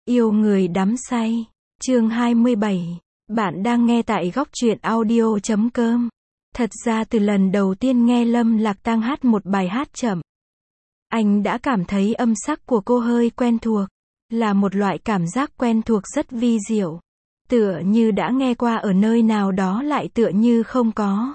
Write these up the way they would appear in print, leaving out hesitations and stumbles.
Yêu người đắm say. Chương 27. Bạn đang nghe tại góc truyện audio.com. Thật ra từ lần đầu tiên nghe Lâm Lạc Tăng hát một bài hát chậm, anh đã cảm thấy âm sắc của cô hơi quen thuộc. Là một loại cảm giác quen thuộc rất vi diệu. Tựa như đã nghe qua ở nơi nào đó lại tựa như không có.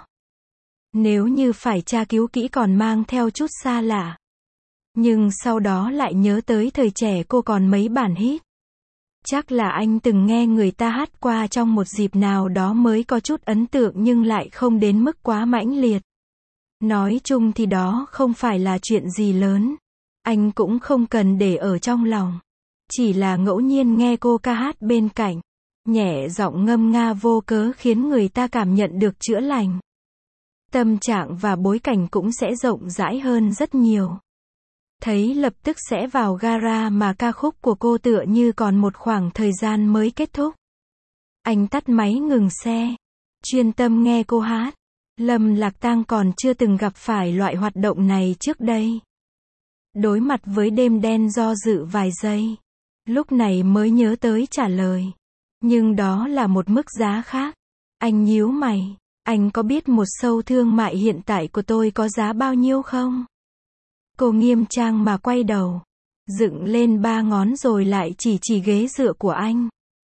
Nếu như phải tra cứu kỹ còn mang theo chút xa lạ. Nhưng sau đó lại nhớ tới thời trẻ cô còn mấy bản hit. Chắc là anh từng nghe người ta hát qua trong một dịp nào đó mới có chút ấn tượng nhưng lại không đến mức quá mãnh liệt. Nói chung thì đó không phải là chuyện gì lớn. Anh cũng không cần để ở trong lòng. Chỉ là ngẫu nhiên nghe cô ca hát bên cạnh. Nhẹ giọng ngâm nga vô cớ khiến người ta cảm nhận được chữa lành. Tâm trạng và bối cảnh cũng sẽ rộng rãi hơn rất nhiều. Thấy lập tức sẽ vào gara mà ca khúc của cô tựa như còn một khoảng thời gian mới kết thúc. Anh tắt máy ngừng xe. Chuyên tâm nghe cô hát. Lâm Lạc Tăng còn chưa từng gặp phải loại hoạt động này trước đây. Đối mặt với đêm đen do dự vài giây. Lúc này mới nhớ tới trả lời. Nhưng đó là một mức giá khác. Anh nhíu mày. Anh có biết một show thương mại hiện tại của tôi có giá bao nhiêu không? Cô nghiêm trang mà quay đầu. Dựng lên ba ngón rồi lại chỉ ghế dựa của anh.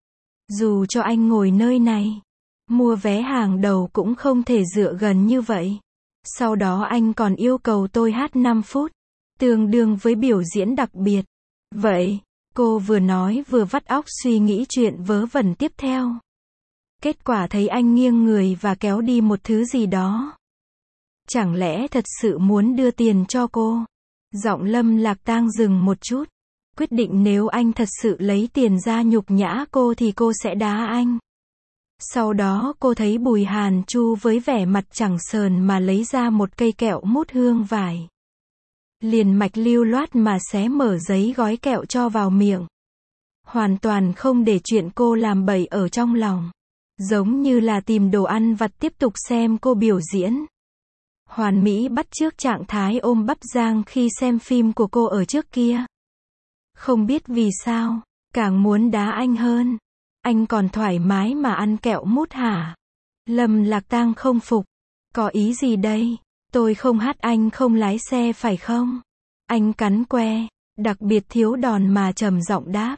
Dù cho anh ngồi nơi này. Mua vé hàng đầu cũng không thể dựa gần như vậy. Sau đó anh còn yêu cầu tôi hát 5 phút. Tương đương với biểu diễn đặc biệt. Vậy, cô vừa nói vừa vắt óc suy nghĩ chuyện vớ vẩn tiếp theo. Kết quả thấy anh nghiêng người và kéo đi một thứ gì đó. Chẳng lẽ thật sự muốn đưa tiền cho cô? Giọng Lâm Lạc Tăng dừng một chút. Quyết định nếu anh thật sự lấy tiền ra nhục nhã cô thì cô sẽ đá anh. Sau đó cô thấy Bùi Hàn Chu với vẻ mặt chẳng sờn mà lấy ra một cây kẹo mút hương vải. Liền mạch lưu loát mà xé mở giấy gói kẹo cho vào miệng. Hoàn toàn không để chuyện cô làm bậy ở trong lòng. Giống như là tìm đồ ăn vặt tiếp tục xem cô biểu diễn. Hoàn mỹ bắt chước trạng thái ôm bắp giang khi xem phim của cô ở trước kia. Không biết vì sao, càng muốn đá anh hơn. Anh còn thoải mái mà ăn kẹo mút hả? Lâm Lạc Tăng không phục. Có ý gì đây? Tôi không hát anh không lái xe phải không? Anh cắn que, đặc biệt thiếu đòn mà trầm giọng đáp.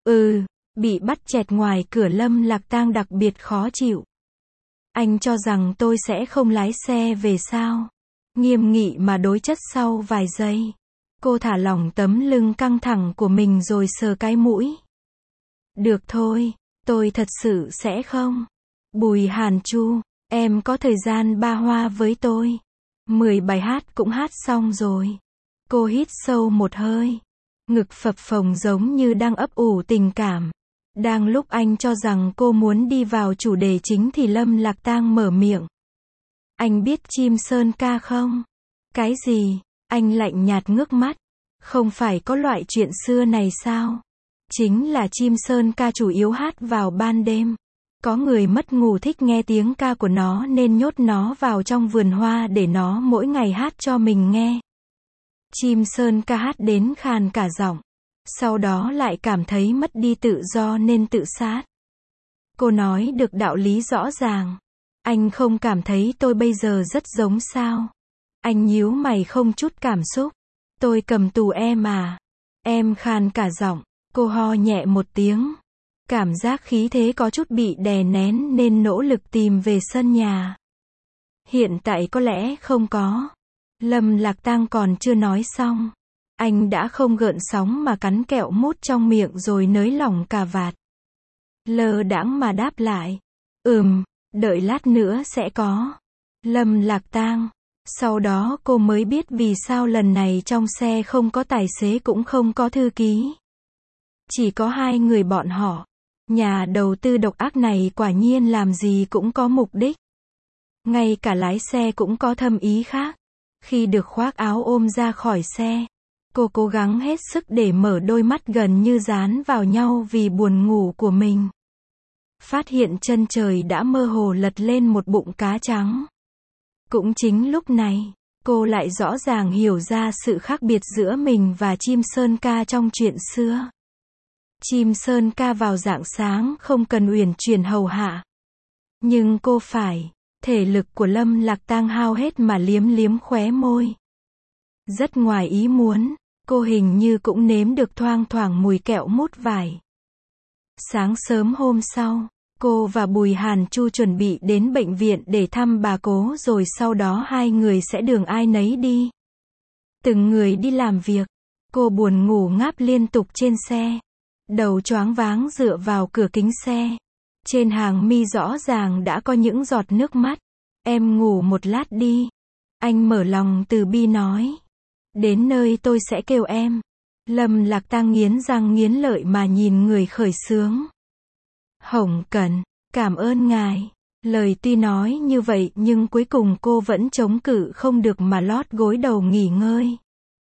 Bị bắt chẹt ngoài cửa Lâm Lạc Tăng đặc biệt khó chịu. Anh cho rằng tôi sẽ không lái xe về sao? Nghiêm nghị mà đối chất sau vài giây. Cô thả lỏng tấm lưng căng thẳng của mình rồi sờ cái mũi. Được thôi, tôi thật sự sẽ không. Bùi Hàn Chu, em có thời gian ba hoa với tôi. 10 bài hát cũng hát xong rồi. Cô hít sâu một hơi. Ngực phập phồng giống như đang ấp ủ tình cảm. Đang lúc anh cho rằng cô muốn đi vào chủ đề chính thì Lâm Lạc Tăng mở miệng. Anh biết Chim Sơn Ca không? Cái gì? Anh lạnh nhạt ngước mắt. Không phải có loại chuyện xưa này sao? Chính là Chim Sơn Ca chủ yếu hát vào ban đêm. Có người mất ngủ thích nghe tiếng ca của nó nên nhốt nó vào trong vườn hoa để nó mỗi ngày hát cho mình nghe. Chim Sơn Ca hát đến khàn cả giọng. Sau đó lại cảm thấy mất đi tự do nên tự sát. Cô nói được đạo lý rõ ràng. Anh không cảm thấy tôi bây giờ rất giống sao? Anh nhíu mày không chút cảm xúc. Tôi cầm tù em à? Em khàn cả giọng. Cô ho nhẹ một tiếng. Cảm giác khí thế có chút bị đè nén nên nỗ lực tìm về sân nhà. Hiện tại có lẽ không có. Lâm Lạc Tăng còn chưa nói xong. Anh đã không gợn sóng mà cắn kẹo mút trong miệng rồi nới lỏng cà vạt. Lơ đãng mà đáp lại. Đợi lát nữa sẽ có. Lâm Lạc Tăng. Sau đó cô mới biết vì sao lần này trong xe không có tài xế cũng không có thư ký. Chỉ có hai người bọn họ. Nhà đầu tư độc ác này quả nhiên làm gì cũng có mục đích. Ngay cả lái xe cũng có thâm ý khác. Khi được khoác áo ôm ra khỏi xe, cô cố gắng hết sức để mở đôi mắt gần như dán vào nhau vì buồn ngủ của mình. Phát hiện chân trời đã mơ hồ lật lên một bụng cá trắng. Cũng chính lúc này, cô lại rõ ràng hiểu ra sự khác biệt giữa mình và Chim Sơn Ca trong chuyện xưa. Chim sơn ca vào rạng sáng không cần uyển chuyển hầu hạ. Nhưng cô phải, thể lực của Lâm Lạc Tang hao hết mà liếm liếm khóe môi. Rất ngoài ý muốn, cô hình như cũng nếm được thoang thoảng mùi kẹo mút vải. Sáng sớm hôm sau, cô và Bùi Hàn Chu chuẩn bị đến bệnh viện để thăm bà cố rồi sau đó hai người sẽ đường ai nấy đi. Từng người đi làm việc, cô buồn ngủ ngáp liên tục trên xe. Đầu choáng váng dựa vào cửa kính xe. Trên hàng mi rõ ràng đã có những giọt nước mắt. Em ngủ một lát đi. Anh mở lòng từ bi nói. Đến nơi tôi sẽ kêu em. Lâm Lạc Tang nghiến răng nghiến lợi mà nhìn người khởi xướng. Hồng Cẩn, cảm ơn ngài. Lời tuy nói như vậy nhưng cuối cùng cô vẫn chống cự không được mà lót gối đầu nghỉ ngơi.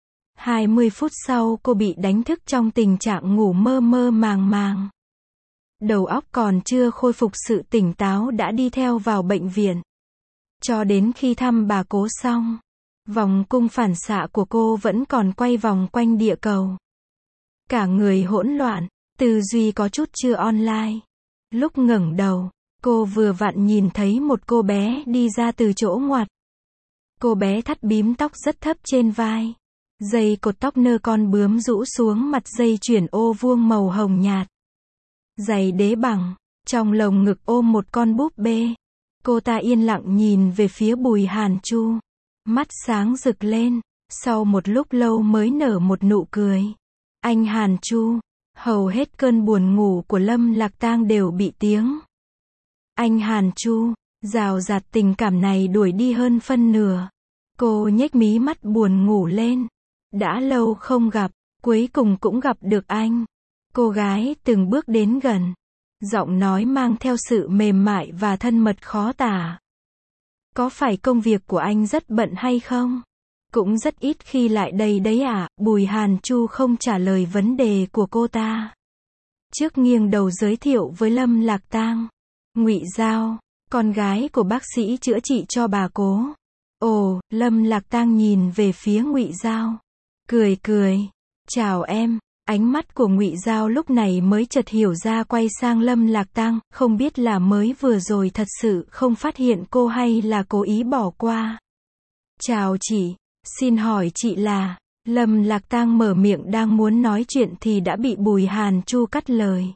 20 phút sau cô bị đánh thức trong tình trạng ngủ mơ mơ màng màng. Đầu óc còn chưa khôi phục sự tỉnh táo đã đi theo vào bệnh viện. Cho đến khi thăm bà cố xong, vòng cung phản xạ của cô vẫn còn quay vòng quanh địa cầu. Cả người hỗn loạn, tư duy có chút chưa online. Lúc ngẩng đầu, cô vừa vặn nhìn thấy một cô bé đi ra từ chỗ ngoặt. Cô bé thắt bím tóc rất thấp trên vai. Dây cột tóc nơ con bướm rũ xuống mặt dây chuyền ô vuông màu hồng nhạt. Giày đế bằng, trong lồng ngực ôm một con búp bê. Cô ta yên lặng nhìn về phía Bùi Hàn Chu. Mắt sáng rực lên, sau một lúc lâu mới nở một nụ cười. Anh Hàn Chu, hầu hết cơn buồn ngủ của Lâm Lạc Tang đều bị tiếng anh Hàn Chu, rào rạt tình cảm này đuổi đi hơn phân nửa. Cô nhếch mí mắt buồn ngủ lên. Đã lâu không gặp, cuối cùng cũng gặp được anh. Cô gái từng bước đến gần. Giọng nói mang theo sự mềm mại và thân mật khó tả. Có phải công việc của anh rất bận hay không? Cũng rất ít khi lại đây đấy à? Bùi Hàn Chu không trả lời vấn đề của cô ta. Trước nghiêng đầu giới thiệu với Lâm Lạc Tang. Ngụy Giao, con gái của bác sĩ chữa trị cho bà cố. Ồ, Lâm Lạc Tang nhìn về phía Ngụy Giao. Cười cười. Chào em. Ánh mắt của Ngụy Giao lúc này mới chợt hiểu ra quay sang Lâm Lạc Tang, không biết là mới vừa rồi thật sự không phát hiện cô hay là cố ý bỏ qua. Chào chị, xin hỏi chị là... Lâm Lạc Tang mở miệng đang muốn nói chuyện thì đã bị Bùi Hàn Chu cắt lời.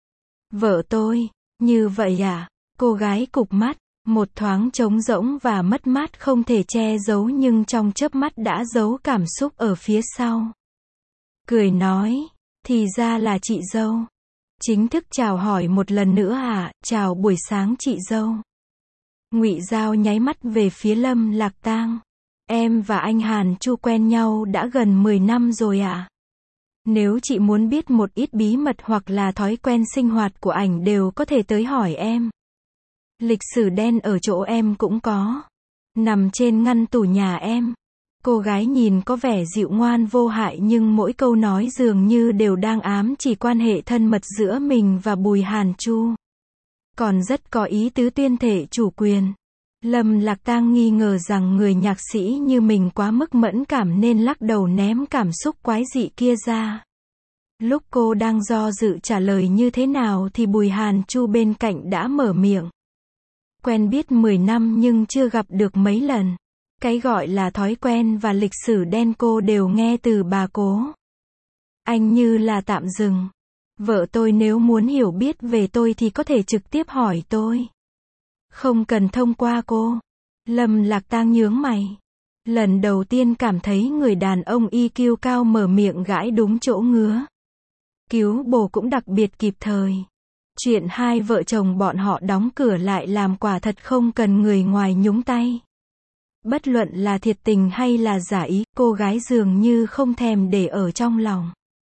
Vợ tôi, như vậy à? Cô gái cụp mắt, một thoáng trống rỗng và mất mát không thể che giấu nhưng trong chớp mắt đã giấu cảm xúc ở phía sau. Cười nói, thì ra là chị dâu. Chính thức chào hỏi một lần nữa à? Chào buổi sáng chị dâu. Ngụy Giao nháy mắt về phía Lâm Lạc Tang. Em và anh Hàn Chu quen nhau đã gần 10 năm rồi ạ. Nếu chị muốn biết một ít bí mật hoặc là thói quen sinh hoạt của ảnh đều có thể tới hỏi em. Lịch sử đen ở chỗ em cũng có. Nằm trên ngăn tủ nhà em. Cô gái nhìn có vẻ dịu ngoan vô hại nhưng mỗi câu nói dường như đều đang ám chỉ quan hệ thân mật giữa mình và Bùi Hàn Chu. Còn rất có ý tứ tuyên thệ chủ quyền. Lâm Lạc Tang nghi ngờ rằng người nhạc sĩ như mình quá mức mẫn cảm nên lắc đầu ném cảm xúc quái dị kia ra. Lúc cô đang do dự trả lời như thế nào thì Bùi Hàn Chu bên cạnh đã mở miệng. Quen biết 10 năm nhưng chưa gặp được mấy lần. Cái gọi là thói quen và lịch sử đen cô đều nghe từ bà cố. Anh như là tạm dừng. Vợ tôi nếu muốn hiểu biết về tôi thì có thể trực tiếp hỏi tôi. Không cần thông qua cô. Lâm Lạc Tang nhướng mày. Lần đầu tiên cảm thấy người đàn ông EQ cao mở miệng gãi đúng chỗ ngứa. Cứu bồ cũng đặc biệt kịp thời. Chuyện hai vợ chồng bọn họ đóng cửa lại làm quả thật không cần người ngoài nhúng tay. Bất luận là thiệt tình hay là giả ý, cô gái dường như không thèm để ở trong lòng.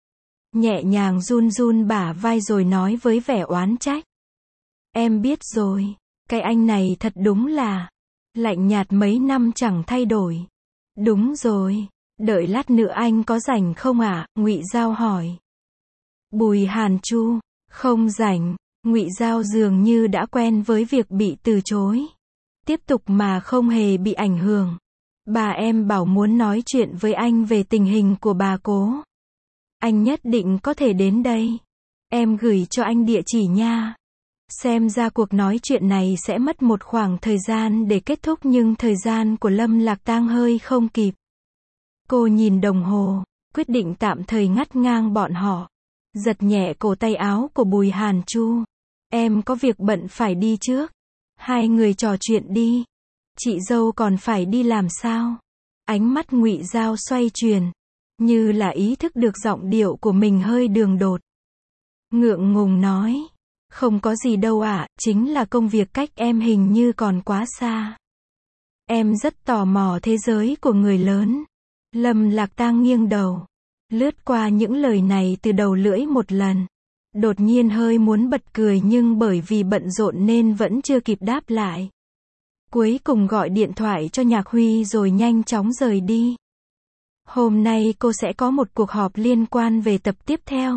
Nhẹ nhàng run run bả vai rồi nói với vẻ oán trách. Em biết rồi, cái anh này thật đúng là lạnh nhạt mấy năm chẳng thay đổi. Đúng rồi, đợi lát nữa anh có rảnh không ạ? Ngụy Giao hỏi. Bùi Hàn Chu, không rảnh. Ngụy Giao dường như đã quen với việc bị từ chối. Tiếp tục mà không hề bị ảnh hưởng. Bà em bảo muốn nói chuyện với anh về tình hình của bà cố. Anh nhất định có thể đến đây. Em gửi cho anh địa chỉ nha. Xem ra cuộc nói chuyện này sẽ mất một khoảng thời gian để kết thúc nhưng thời gian của Lâm Lạc Tang hơi không kịp. Cô nhìn đồng hồ, quyết định tạm thời ngắt ngang bọn họ. Giật nhẹ cổ tay áo của Bùi Hàn Chu. Em có việc bận phải đi trước. Hai người trò chuyện đi. Chị dâu còn phải đi làm sao? Ánh mắt Ngụy Giao xoay chuyển, như là ý thức được giọng điệu của mình hơi đường đột. Ngượng ngùng nói. Không có gì đâu ạ, chính là công việc cách em hình như còn quá xa. Em rất tò mò thế giới của người lớn. Lâm Lạc Tang nghiêng đầu, lướt qua những lời này từ đầu lưỡi một lần. Đột nhiên hơi muốn bật cười nhưng bởi vì bận rộn nên vẫn chưa kịp đáp lại. Cuối cùng gọi điện thoại cho Nhạc Huy rồi nhanh chóng rời đi. Hôm nay cô sẽ có một cuộc họp liên quan về tập tiếp theo.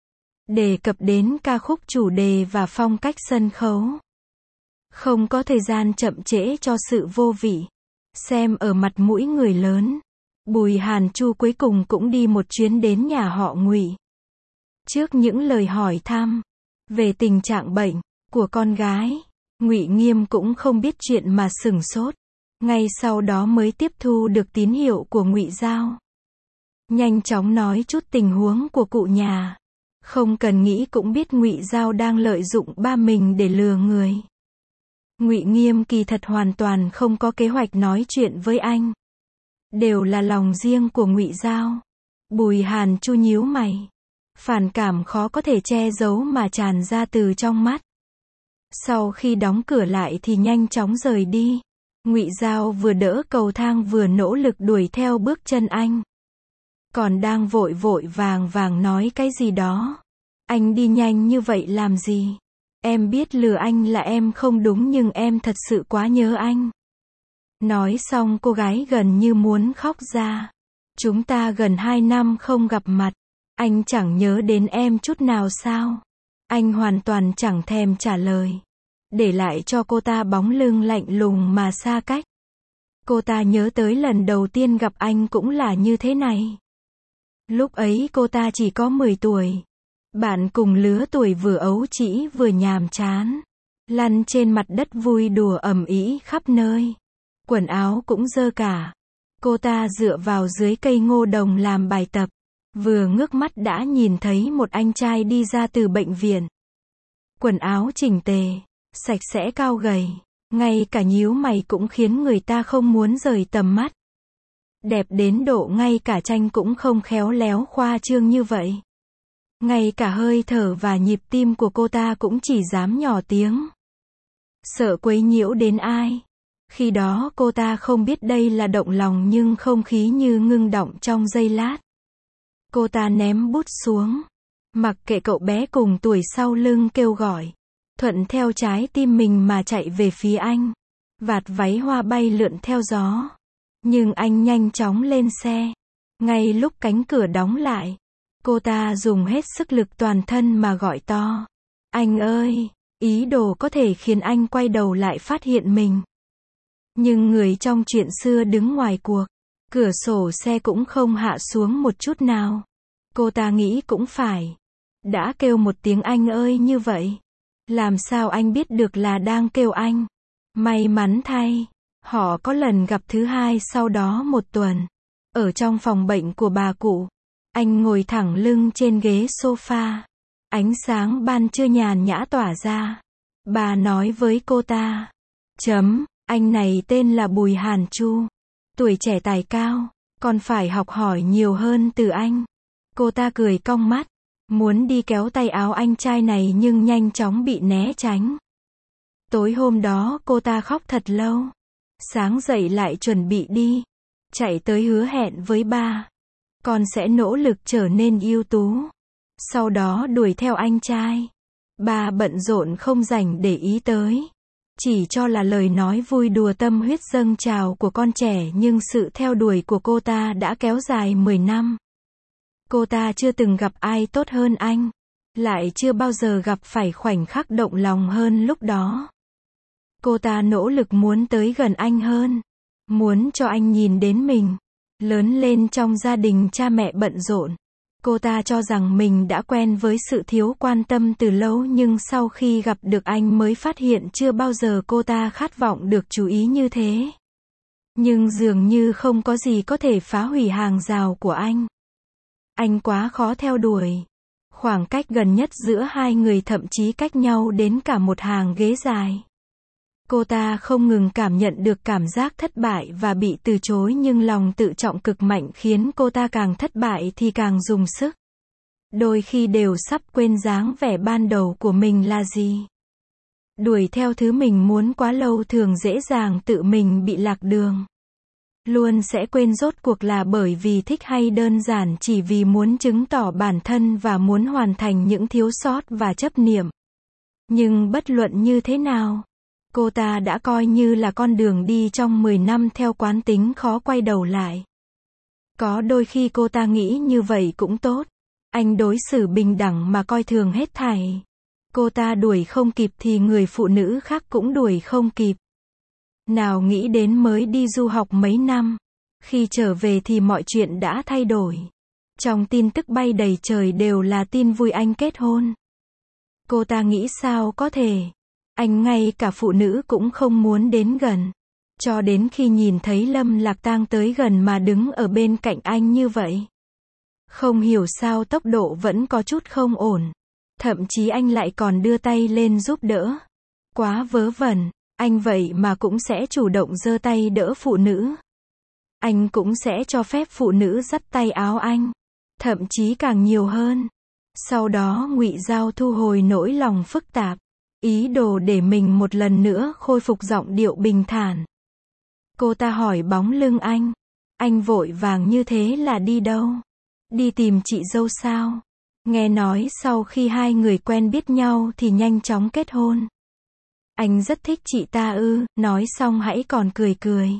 Đề cập đến ca khúc chủ đề và phong cách sân khấu. Không có thời gian chậm trễ cho sự vô vị. Xem ở mặt mũi người lớn, Bùi Hàn Chu cuối cùng cũng đi một chuyến đến nhà họ Ngụy. Trước những lời hỏi thăm về tình trạng bệnh của con gái, Ngụy Nghiêm cũng không biết chuyện mà sửng sốt. Ngay sau đó mới tiếp thu được tín hiệu của Ngụy Giao. Nhanh chóng nói chút tình huống của cụ nhà. Không cần nghĩ cũng biết Ngụy Giao đang lợi dụng ba mình để lừa người. Ngụy Nghiêm kỳ thật hoàn toàn không có kế hoạch nói chuyện với anh. Đều là lòng riêng của Ngụy Giao. Bùi Hàn Chu nhíu mày. Phản cảm khó có thể che giấu mà tràn ra từ trong mắt. Sau khi đóng cửa lại thì nhanh chóng rời đi. Ngụy Giao vừa đỡ cầu thang vừa nỗ lực đuổi theo bước chân anh. Còn đang vội vội vàng vàng nói cái gì đó. Anh đi nhanh như vậy làm gì? Em biết lừa anh là em không đúng nhưng em thật sự quá nhớ anh. Nói xong cô gái gần như muốn khóc ra. Chúng ta gần 2 năm không gặp mặt. Anh chẳng nhớ đến em chút nào sao? Anh hoàn toàn chẳng thèm trả lời. Để lại cho cô ta bóng lưng lạnh lùng mà xa cách. Cô ta nhớ tới lần đầu tiên gặp anh cũng là như thế này. Lúc ấy cô ta chỉ có 10 tuổi. Bạn cùng lứa tuổi vừa ấu trĩ vừa nhàm chán. Lăn trên mặt đất vui đùa ầm ĩ khắp nơi. Quần áo cũng dơ cả. Cô ta dựa vào dưới cây ngô đồng làm bài tập. Vừa ngước mắt đã nhìn thấy một anh trai đi ra từ bệnh viện. Quần áo chỉnh tề, sạch sẽ cao gầy. Ngay cả nhíu mày cũng khiến người ta không muốn rời tầm mắt. Đẹp đến độ ngay cả tranh cũng không khéo léo khoa trương như vậy. Ngay cả hơi thở và nhịp tim của cô ta cũng chỉ dám nhỏ tiếng. Sợ quấy nhiễu đến ai. Khi đó cô ta không biết đây là động lòng nhưng không khí như ngưng đọng trong giây lát. Cô ta ném bút xuống. Mặc kệ cậu bé cùng tuổi sau lưng kêu gọi. Thuận theo trái tim mình mà chạy về phía anh. Vạt váy hoa bay lượn theo gió. Nhưng anh nhanh chóng lên xe. Ngay lúc cánh cửa đóng lại. Cô ta dùng hết sức lực toàn thân mà gọi to. Anh ơi! Ý đồ có thể khiến anh quay đầu lại phát hiện mình. Nhưng người trong chuyện xưa đứng ngoài cuộc. Cửa sổ xe cũng không hạ xuống một chút nào. Cô ta nghĩ cũng phải. Đã kêu một tiếng anh ơi như vậy. Làm sao anh biết được là đang kêu anh? May mắn thay. Họ có lần gặp thứ hai sau đó một tuần. Ở trong phòng bệnh của bà cụ. Anh ngồi thẳng lưng trên ghế sofa. Ánh sáng ban trưa nhàn nhã tỏa ra. Bà nói với cô ta. Anh này tên là Bùi Hàn Chu. Tuổi trẻ tài cao. Còn phải học hỏi nhiều hơn từ anh. Cô ta cười cong mắt. Muốn đi kéo tay áo anh trai này nhưng nhanh chóng bị né tránh. Tối hôm đó cô ta khóc thật lâu. Sáng dậy lại chuẩn bị đi. Chạy tới hứa hẹn với ba. Con sẽ nỗ lực trở nên ưu tú. Sau đó đuổi theo anh trai. Ba bận rộn không rảnh để ý tới. Chỉ cho là lời nói vui đùa tâm huyết dâng trào của con trẻ nhưng sự theo đuổi của cô ta đã kéo dài 10 năm. Cô ta chưa từng gặp ai tốt hơn anh. Lại chưa bao giờ gặp phải khoảnh khắc động lòng hơn lúc đó. Cô ta nỗ lực muốn tới gần anh hơn. Muốn cho anh nhìn đến mình. Lớn lên trong gia đình cha mẹ bận rộn. Cô ta cho rằng mình đã quen với sự thiếu quan tâm từ lâu, nhưng sau khi gặp được anh mới phát hiện chưa bao giờ cô ta khát vọng được chú ý như thế. Nhưng dường như không có gì có thể phá hủy hàng rào của anh. Anh quá khó theo đuổi. Khoảng cách gần nhất giữa hai người thậm chí cách nhau đến cả một hàng ghế dài. Cô ta không ngừng cảm nhận được cảm giác thất bại và bị từ chối, nhưng lòng tự trọng cực mạnh khiến cô ta càng thất bại thì càng dùng sức. Đôi khi đều sắp quên dáng vẻ ban đầu của mình là gì. Đuổi theo thứ mình muốn quá lâu thường dễ dàng tự mình bị lạc đường. Luôn sẽ quên rốt cuộc là bởi vì thích hay đơn giản chỉ vì muốn chứng tỏ bản thân và muốn hoàn thành những thiếu sót và chấp niệm. Nhưng bất luận như thế nào, cô ta đã coi như là con đường đi trong 10 năm theo quán tính khó quay đầu lại. Có đôi khi cô ta nghĩ như vậy cũng tốt. Anh đối xử bình đẳng mà coi thường hết thảy. Cô ta đuổi không kịp thì người phụ nữ khác cũng đuổi không kịp. Nào nghĩ đến mới đi du học mấy năm. Khi trở về thì mọi chuyện đã thay đổi. Trong tin tức bay đầy trời đều là tin vui anh kết hôn. Cô ta nghĩ sao có thể. Anh ngay cả phụ nữ cũng không muốn đến gần. Cho đến khi nhìn thấy Lâm Lạc Tang tới gần mà đứng ở bên cạnh anh như vậy. Không hiểu sao tốc độ vẫn có chút không ổn. Thậm chí anh lại còn đưa tay lên giúp đỡ. Quá vớ vẩn, anh vậy mà cũng sẽ chủ động giơ tay đỡ phụ nữ. Anh cũng sẽ cho phép phụ nữ dắt tay áo anh. Thậm chí càng nhiều hơn. Sau đó Ngụy Giao thu hồi nỗi lòng phức tạp. Ý đồ để mình một lần nữa khôi phục giọng điệu bình thản. Cô ta hỏi bóng lưng anh. Anh vội vàng như thế là đi đâu? Đi tìm chị dâu sao? Nghe nói sau khi hai người quen biết nhau thì nhanh chóng kết hôn. Anh rất thích chị ta ư? Nói xong hãy còn cười cười.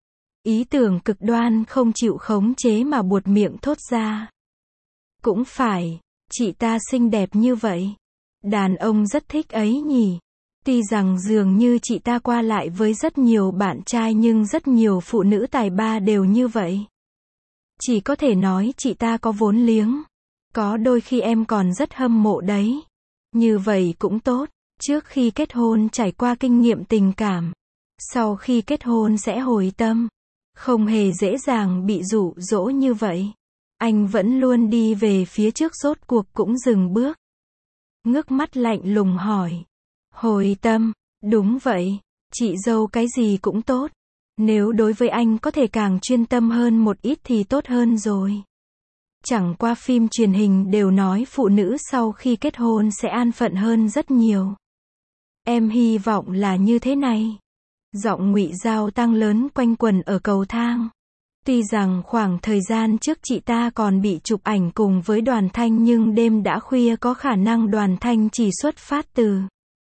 Ý tưởng cực đoan không chịu khống chế mà buột miệng thốt ra. Cũng phải, chị ta xinh đẹp như vậy. Đàn ông rất thích ấy nhỉ. Tuy rằng dường như chị ta qua lại với rất nhiều bạn trai nhưng rất nhiều phụ nữ tài ba đều như vậy. Chỉ có thể nói chị ta có vốn liếng. Có đôi khi em còn rất hâm mộ đấy. Như vậy cũng tốt. Trước khi kết hôn trải qua kinh nghiệm tình cảm. Sau khi kết hôn sẽ hồi tâm. Không hề dễ dàng bị dụ dỗ như vậy. Anh vẫn luôn đi về phía trước, rốt cuộc cũng dừng bước. Ngước mắt lạnh lùng hỏi. Hồi tâm, đúng vậy, chị dâu cái gì cũng tốt. Nếu đối với anh có thể càng chuyên tâm hơn một ít thì tốt hơn rồi. Chẳng qua phim truyền hình đều nói phụ nữ sau khi kết hôn sẽ an phận hơn rất nhiều. Em hy vọng là như thế này. Giọng Ngụy Giao tăng lớn quanh quẩn ở cầu thang. Tuy rằng khoảng thời gian trước chị ta còn bị chụp ảnh cùng với Đoàn Thanh nhưng đêm đã khuya có khả năng Đoàn Thanh chỉ xuất phát từ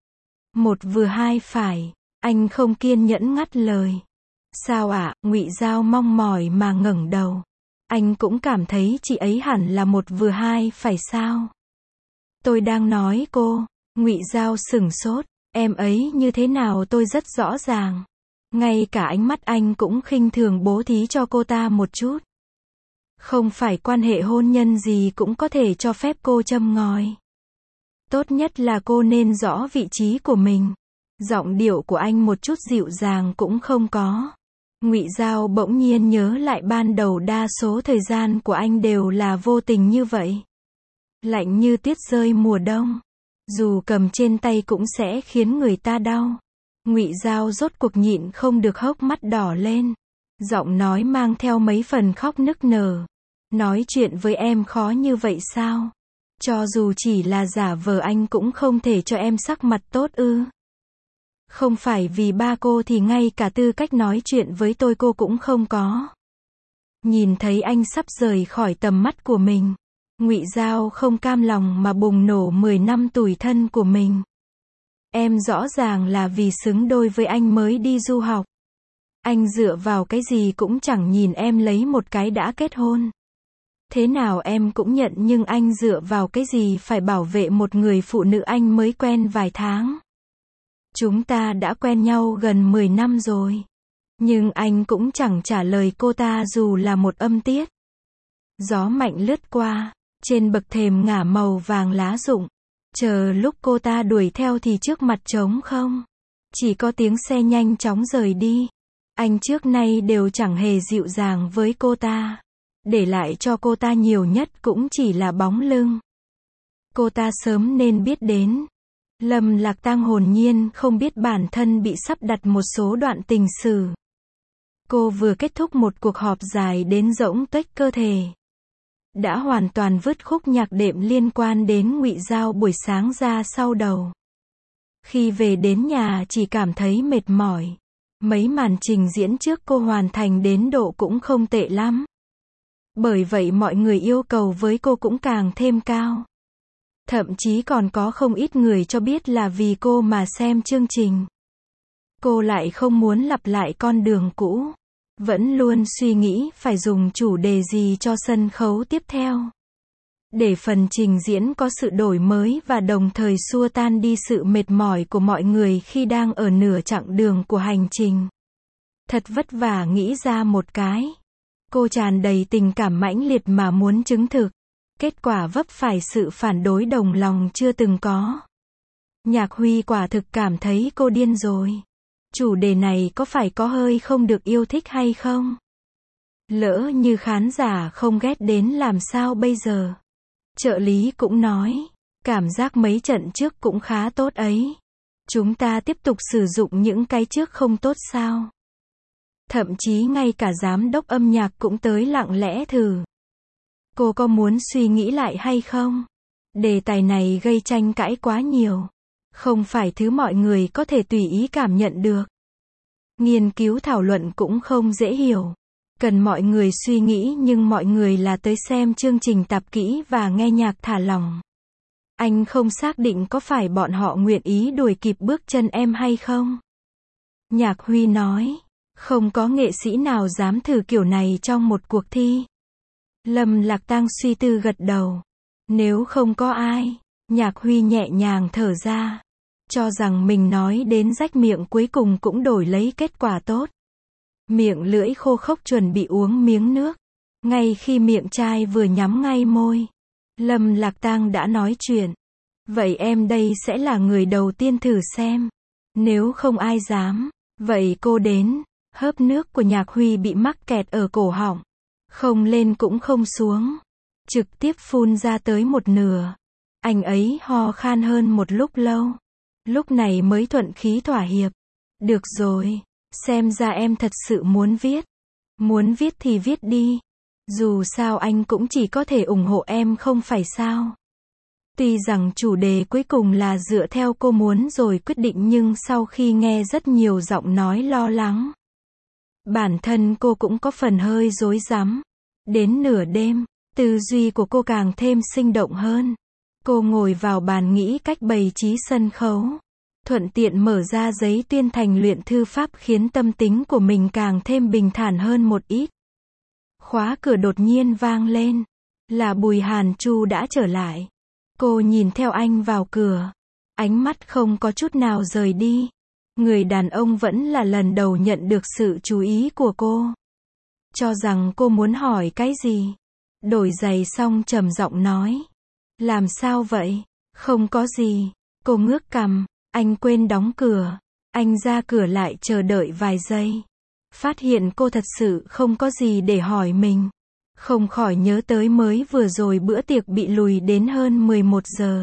một vừa hai phải. Anh không kiên nhẫn ngắt lời. Sao ạ? Ngụy Giao mong mỏi mà ngẩng đầu. Anh cũng cảm thấy chị ấy hẳn là một vừa hai phải sao? Tôi đang nói cô. Ngụy Giao sửng sốt. Em ấy như thế nào tôi rất rõ ràng. Ngay cả ánh mắt anh cũng khinh thường bố thí cho cô ta một chút. Không phải quan hệ hôn nhân gì cũng có thể cho phép cô châm ngòi. Tốt nhất là cô nên rõ vị trí của mình. Giọng điệu của anh một chút dịu dàng cũng không có. Ngụy Giao bỗng nhiên nhớ lại ban đầu đa số thời gian của anh đều là vô tình như vậy. Lạnh như tuyết rơi mùa đông. Dù cầm trên tay cũng sẽ khiến người ta đau. Ngụy Giao rốt cuộc nhịn không được hốc mắt đỏ lên. Giọng nói mang theo mấy phần khóc nức nở. Nói chuyện với em khó như vậy sao? Cho dù chỉ là giả vờ anh cũng không thể cho em sắc mặt tốt ư? Không phải vì ba cô thì ngay cả tư cách nói chuyện với tôi cô cũng không có. Nhìn thấy anh sắp rời khỏi tầm mắt của mình. Ngụy Giao không cam lòng mà bùng nổ 10 năm tủi thân của mình. Em rõ ràng là vì xứng đôi với anh mới đi du học. Anh dựa vào cái gì cũng chẳng nhìn em lấy một cái đã kết hôn. Thế nào em cũng nhận, nhưng anh dựa vào cái gì phải bảo vệ một người phụ nữ anh mới quen vài tháng. Chúng ta đã quen nhau gần 10 năm rồi. Nhưng anh cũng chẳng trả lời cô ta dù là một âm tiết. Gió mạnh lướt qua. Trên bậc thềm ngả màu vàng lá rụng. Chờ lúc cô ta đuổi theo thì trước mặt trống không. Chỉ có tiếng xe nhanh chóng rời đi. Anh trước nay đều chẳng hề dịu dàng với cô ta. Để lại cho cô ta nhiều nhất cũng chỉ là bóng lưng. Cô ta sớm nên biết đến. Lâm Lạc Tang hồn nhiên không biết bản thân bị sắp đặt một số đoạn tình sử. Cô vừa kết thúc một cuộc họp dài đến rỗng tuếch cơ thể. Đã hoàn toàn vứt khúc nhạc đệm liên quan đến Ngụy Giao buổi sáng ra sau đầu. Khi về đến nhà chỉ cảm thấy mệt mỏi. Mấy màn trình diễn trước cô hoàn thành đến độ cũng không tệ lắm. Bởi vậy mọi người yêu cầu với cô cũng càng thêm cao. Thậm chí còn có không ít người cho biết là vì cô mà xem chương trình. Cô lại không muốn lặp lại con đường cũ. Vẫn luôn suy nghĩ phải dùng chủ đề gì cho sân khấu tiếp theo. Để phần trình diễn có sự đổi mới và đồng thời xua tan đi sự mệt mỏi của mọi người khi đang ở nửa chặng đường của hành trình. Thật vất vả nghĩ ra một cái. Cô tràn đầy tình cảm mãnh liệt mà muốn chứng thực. Kết quả vấp phải sự phản đối đồng lòng chưa từng có. Nhạc Huy quả thực cảm thấy cô điên rồi. Chủ đề này có phải có hơi không được yêu thích hay không? Lỡ như khán giả không ghét đến làm sao bây giờ? Trợ lý cũng nói, cảm giác mấy trận trước cũng khá tốt ấy. Chúng ta tiếp tục sử dụng những cái trước không tốt sao? Thậm chí ngay cả giám đốc âm nhạc cũng tới lặng lẽ thử. Cô có muốn suy nghĩ lại hay không? Đề tài này gây tranh cãi quá nhiều. Không phải thứ mọi người có thể tùy ý cảm nhận được. Nghiên cứu thảo luận cũng không dễ hiểu. Cần mọi người suy nghĩ nhưng mọi người là tới xem chương trình tập kỹ và nghe nhạc thả lỏng. Anh không xác định có phải bọn họ nguyện ý đuổi kịp bước chân em hay không? Nhạc Huy nói, không có nghệ sĩ nào dám thử kiểu này trong một cuộc thi. Lâm Lạc Tang suy tư gật đầu. Nếu không có ai, Nhạc Huy nhẹ nhàng thở ra. Cho rằng mình nói đến rách miệng cuối cùng cũng đổi lấy kết quả tốt. Miệng lưỡi khô khốc chuẩn bị uống miếng nước. Ngay khi miệng chai vừa nhắm ngay môi, Lâm Lạc Tang đã nói chuyện. Vậy em đây sẽ là người đầu tiên thử xem. Nếu không ai dám, vậy cô đến. Hớp nước của Nhạc Huy bị mắc kẹt ở cổ họng. Không lên cũng không xuống. Trực tiếp phun ra tới một nửa. Anh ấy ho khan hơn một lúc lâu. Lúc này mới thuận khí thỏa hiệp. Được rồi. Xem ra em thật sự muốn viết. Muốn viết thì viết đi. Dù sao anh cũng chỉ có thể ủng hộ em không phải sao. Tuy rằng chủ đề cuối cùng là dựa theo cô muốn rồi quyết định nhưng sau khi nghe rất nhiều giọng nói lo lắng. Bản thân cô cũng có phần hơi rối rắm. Đến nửa đêm, tư duy của cô càng thêm sinh động hơn. Cô ngồi vào bàn nghĩ cách bày trí sân khấu. Thuận tiện mở ra giấy tuyên thành luyện thư pháp khiến tâm tính của mình càng thêm bình thản hơn một ít. Khóa cửa đột nhiên vang lên. Là Bùi Hàn Chu đã trở lại. Cô nhìn theo anh vào cửa. Ánh mắt không có chút nào rời đi. Người đàn ông vẫn là lần đầu nhận được sự chú ý của cô. Cho rằng cô muốn hỏi cái gì. Đổi giày xong trầm giọng nói. Làm sao vậy? Không có gì. Cô ngước cằm. Anh quên đóng cửa. Anh ra cửa lại chờ đợi vài giây. Phát hiện cô thật sự không có gì để hỏi mình. Không khỏi nhớ tới mới vừa rồi bữa tiệc bị lùi đến hơn 11 giờ.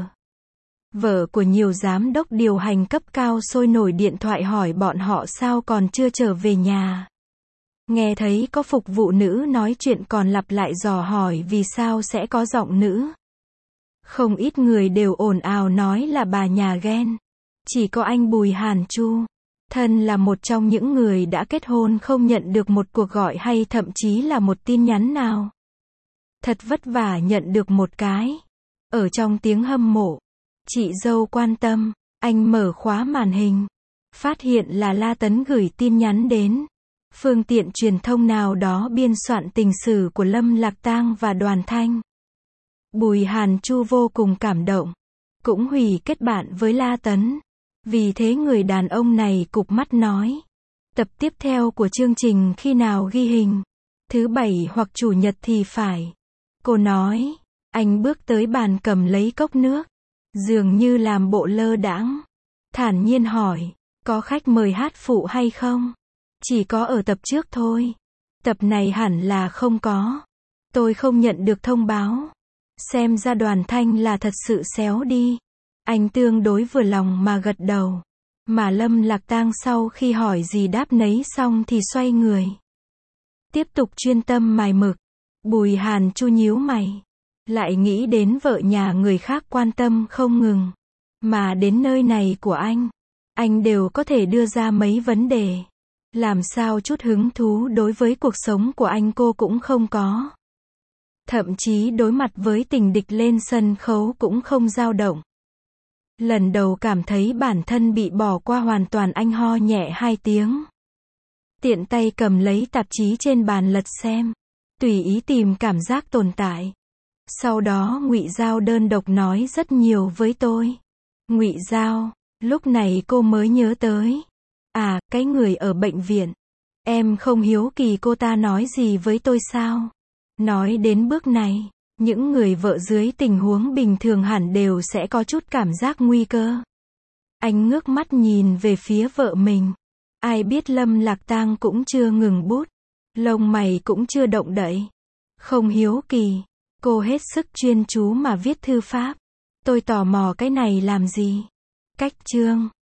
Vợ của nhiều giám đốc điều hành cấp cao sôi nổi điện thoại hỏi bọn họ sao còn chưa trở về nhà. Nghe thấy có phục vụ nữ nói chuyện còn lặp lại dò hỏi vì sao sẽ có giọng nữ. Không ít người đều ồn ào nói là bà nhà ghen. Chỉ có anh Bùi Hàn Chu, thân là một trong những người đã kết hôn không nhận được một cuộc gọi hay thậm chí là một tin nhắn nào. Thật vất vả nhận được một cái. Ở trong tiếng hâm mộ, chị dâu quan tâm, anh mở khóa màn hình. Phát hiện là La Tấn gửi tin nhắn đến. Phương tiện truyền thông nào đó biên soạn tình sử của Lâm Lạc Tang và Đoàn Thanh. Bùi Hàn Chu vô cùng cảm động. Cũng hủy kết bạn với La Tấn. Vì thế người đàn ông này cụp mắt nói. Tập tiếp theo của chương trình khi nào ghi hình? Thứ Bảy hoặc Chủ nhật thì phải. Cô nói. Anh bước tới bàn cầm lấy cốc nước, dường như làm bộ lơ đãng, thản nhiên hỏi, có khách mời hát phụ hay không? Chỉ có ở tập trước thôi. Tập này hẳn là không có. Tôi không nhận được thông báo. Xem ra Đoàn Thanh là thật sự xéo đi. Anh tương đối vừa lòng mà gật đầu. Mà Lâm Lạc Tang sau khi hỏi gì đáp nấy xong thì xoay người. Tiếp tục chuyên tâm mài mực. Bùi Hàn Chu nhíu mày. Lại nghĩ đến vợ nhà người khác quan tâm không ngừng. Mà đến nơi này của anh đều có thể đưa ra mấy vấn đề. Làm sao chút hứng thú đối với cuộc sống của anh cô cũng không có. Thậm chí đối mặt với tình địch lên sân khấu cũng không dao động. Lần đầu cảm thấy bản thân bị bỏ qua hoàn toàn, anh ho nhẹ 2 tiếng. Tiện tay cầm lấy tạp chí trên bàn lật xem. Tùy ý tìm cảm giác tồn tại. Sau đó Ngụy Giao đơn độc nói rất nhiều với tôi. Ngụy Giao, lúc này cô mới nhớ tới. À, cái người ở bệnh viện. Em không hiếu kỳ cô ta nói gì với tôi sao? Nói đến bước này, những người vợ dưới tình huống bình thường hẳn đều sẽ có chút cảm giác nguy cơ. Anh ngước mắt nhìn về phía vợ mình. Ai biết Lâm Lạc Tang cũng chưa ngừng bút. Lông mày cũng chưa động đậy. Không hiếu kỳ. Cô hết sức chuyên chú mà viết thư pháp. Tôi tò mò cái này làm gì? Cách chương.